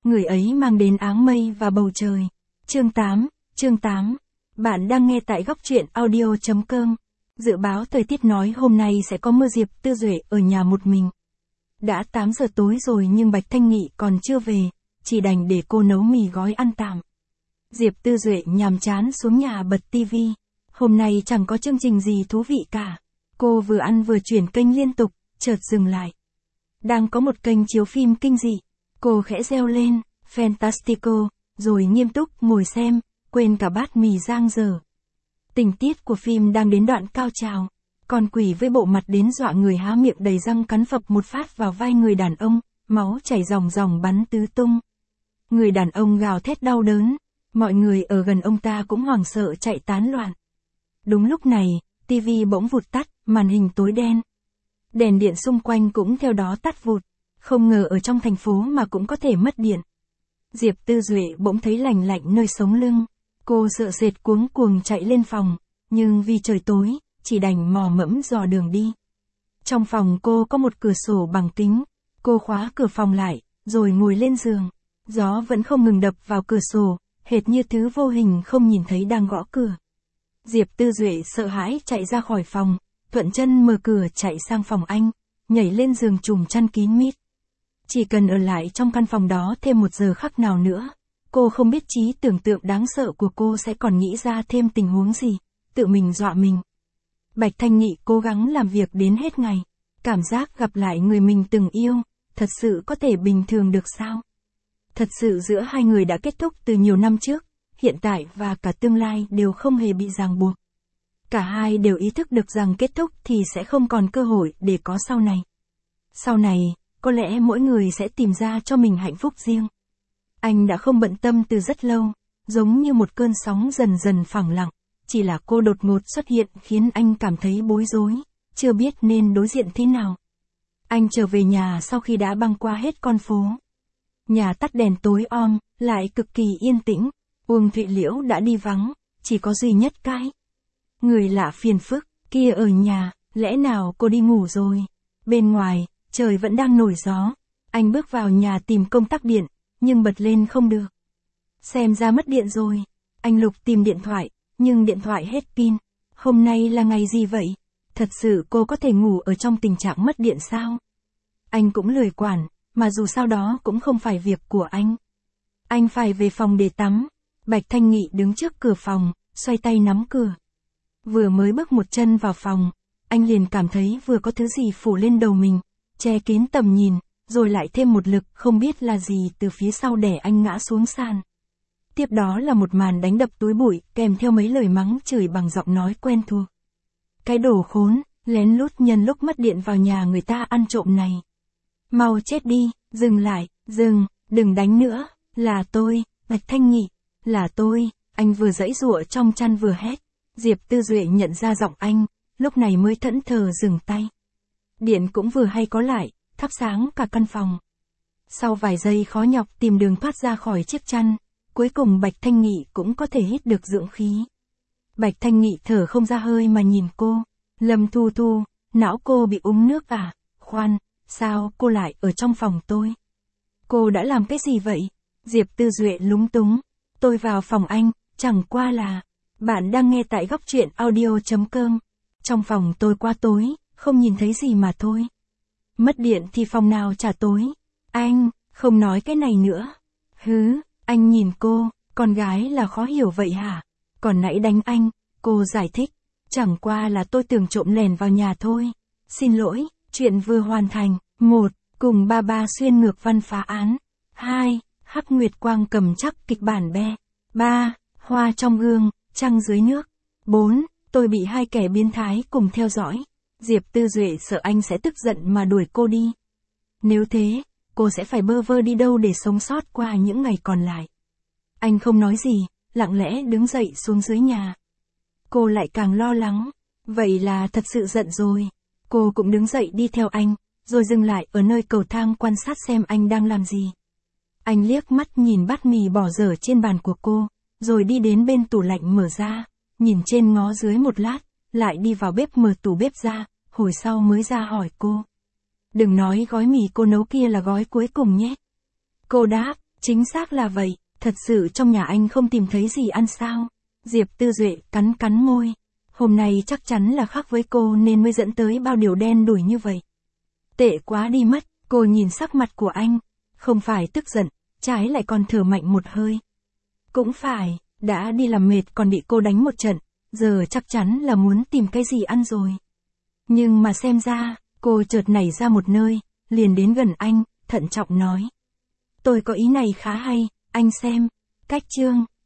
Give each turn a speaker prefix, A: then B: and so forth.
A: người ấy mang đến áng mây và bầu trời. Chương 8. Bạn đang nghe tại góc truyện audio.com. Dự báo thời tiết nói hôm nay sẽ có mưa. Diệp Tư Duệ ở nhà một mình. Đã 8 giờ tối rồi nhưng Bạch Thanh Nghị còn chưa về, chỉ đành để cô nấu mì gói ăn tạm. Diệp Tư Duệ nhàm chán xuống nhà bật tivi. Hôm nay chẳng có chương trình gì thú vị cả. Cô vừa ăn vừa chuyển kênh liên tục, chợt dừng lại. Đang có một kênh chiếu phim kinh dị. Cô khẽ reo lên, Fantastico, rồi nghiêm túc ngồi xem, quên cả bát mì giang dở. Tình tiết của phim đang đến đoạn cao trào. Con quỷ với bộ mặt đến dọa người há miệng đầy răng cắn phập một phát vào vai người đàn ông, máu chảy ròng ròng bắn tứ tung. Người đàn ông gào thét đau đớn, mọi người ở gần ông ta cũng hoảng sợ chạy tán loạn. Đúng lúc này, tivi bỗng vụt tắt, màn hình tối đen. Đèn điện xung quanh cũng theo đó tắt vụt. Không ngờ ở trong thành phố mà cũng có thể mất điện. Diệp Tư Duệ bỗng thấy lành lạnh nơi sống lưng. Cô sợ sệt cuống cuồng chạy lên phòng, nhưng vì trời tối, chỉ đành mò mẫm dò đường đi. Trong phòng cô có một cửa sổ bằng kính. Cô khóa cửa phòng lại, rồi ngồi lên giường. Gió vẫn không ngừng đập vào cửa sổ, hệt như thứ vô hình không nhìn thấy đang gõ cửa. Diệp Tư Duệ sợ hãi chạy ra khỏi phòng, thuận chân mở cửa chạy sang phòng anh, nhảy lên giường trùm chăn kín mít. Chỉ cần ở lại trong căn phòng đó thêm một giờ khắc nào nữa, cô không biết trí tưởng tượng đáng sợ của cô sẽ còn nghĩ ra thêm tình huống gì, tự mình dọa mình. Bạch Thanh Nghị cố gắng làm việc đến hết ngày. Cảm giác gặp lại người mình từng yêu, thật sự có thể bình thường được sao? Thật sự giữa hai người đã kết thúc từ nhiều năm trước, hiện tại và cả tương lai đều không hề bị ràng buộc. Cả hai đều ý thức được rằng kết thúc thì sẽ không còn cơ hội để có sau này. Sau này, có lẽ mỗi người sẽ tìm ra cho mình hạnh phúc riêng. Anh đã không bận tâm từ rất lâu, giống như một cơn sóng dần dần phẳng lặng, chỉ là cô đột ngột xuất hiện khiến anh cảm thấy bối rối, chưa biết nên đối diện thế nào. Anh trở về nhà sau khi đã băng qua hết con phố. Nhà tắt đèn tối om, lại cực kỳ yên tĩnh, Uông Thụy Liễu đã đi vắng, chỉ có duy nhất cái người lạ phiền phức kia ở nhà, lẽ nào cô đi ngủ rồi? Bên ngoài, trời vẫn đang nổi gió. Anh bước vào nhà tìm công tắc điện, nhưng bật lên không được. Xem ra mất điện rồi. Anh lục tìm điện thoại, nhưng điện thoại hết pin. Hôm nay là ngày gì vậy? Thật sự cô có thể ngủ ở trong tình trạng mất điện sao? Anh cũng lười quản, mà dù sao đó cũng không phải việc của anh. Anh phải về phòng để tắm. Bạch Thanh Nghị đứng trước cửa phòng, xoay tay nắm cửa. Vừa mới bước một chân vào phòng, anh liền cảm thấy vừa có thứ gì phủ lên đầu mình, che kín tầm nhìn, rồi lại thêm một lực không biết là gì từ phía sau đè anh ngã xuống sàn. Tiếp đó là một màn đánh đập túi bụi, kèm theo mấy lời mắng chửi bằng giọng nói quen thuộc. Cái đồ khốn, lén lút nhân lúc mất điện vào nhà người ta ăn trộm này. Mau chết đi, dừng lại, đừng đánh nữa, là tôi, Bạch Thanh Nghị, là tôi, anh vừa giãy giụa trong chăn vừa hét. Diệp Tư Duệ nhận ra giọng anh, lúc này mới thẫn thờ dừng tay. Điện cũng vừa hay có lại, thắp sáng cả căn phòng. Sau vài giây khó nhọc tìm đường thoát ra khỏi chiếc chăn, cuối cùng Bạch Thanh Nghị cũng có thể hít được dưỡng khí. Bạch Thanh Nghị thở không ra hơi mà nhìn cô. Lâm Thu Thu, não cô bị uống nước à? Khoan, sao cô lại ở trong phòng tôi? Cô đã làm cái gì vậy? Diệp Tư Duệ lúng túng. Tôi vào phòng anh, chẳng qua là... Bạn đang nghe tại góc truyện audio.com. Trong phòng tôi quá tối, không nhìn thấy gì mà thôi. Mất điện thì phòng nào chả tối. Anh, không nói cái này nữa. Hứ, anh nhìn cô, con gái là khó hiểu vậy hả? Còn nãy đánh anh, cô giải thích. Chẳng qua là tôi tưởng trộm lẻn vào nhà thôi. Xin lỗi, chuyện vừa hoàn thành. 1. Cùng ba xuyên ngược văn phá án. 2. Hắc Nguyệt Quang cầm chắc kịch bản be. 3. Hoa trong gương, trăng dưới nước. 4. Tôi bị hai kẻ biến thái cùng theo dõi. Diệp Tư Duệ sợ anh sẽ tức giận mà đuổi cô đi. Nếu thế, cô sẽ phải bơ vơ đi đâu để sống sót qua những ngày còn lại. Anh không nói gì, lặng lẽ đứng dậy xuống dưới nhà. Cô lại càng lo lắng. Vậy là thật sự giận rồi. Cô cũng đứng dậy đi theo anh, rồi dừng lại ở nơi cầu thang quan sát xem anh đang làm gì. Anh liếc mắt nhìn bát mì bỏ dở trên bàn của cô, rồi đi đến bên tủ lạnh mở ra, nhìn trên ngó dưới một lát, lại đi vào bếp mở tủ bếp ra, hồi sau mới ra hỏi cô. Đừng nói gói mì cô nấu kia là gói cuối cùng nhé. Cô đáp, Chính xác là vậy, thật sự trong nhà anh không tìm thấy gì ăn sao? Diệp Tư Duệ cắn cắn môi. Hôm nay chắc chắn là khác với cô nên mới dẫn tới bao điều đen đủi như vậy. Tệ quá đi mất, cô nhìn sắc mặt của anh. Không phải tức giận, trái lại còn thở mạnh một hơi. Cũng phải, đã đi làm mệt còn bị cô đánh một trận, giờ chắc chắn là muốn tìm cái gì ăn rồi. Nhưng mà xem ra, cô chợt nảy ra một nơi, liền đến gần anh, thận trọng nói. Tôi có ý này khá hay, anh xem. Cách chương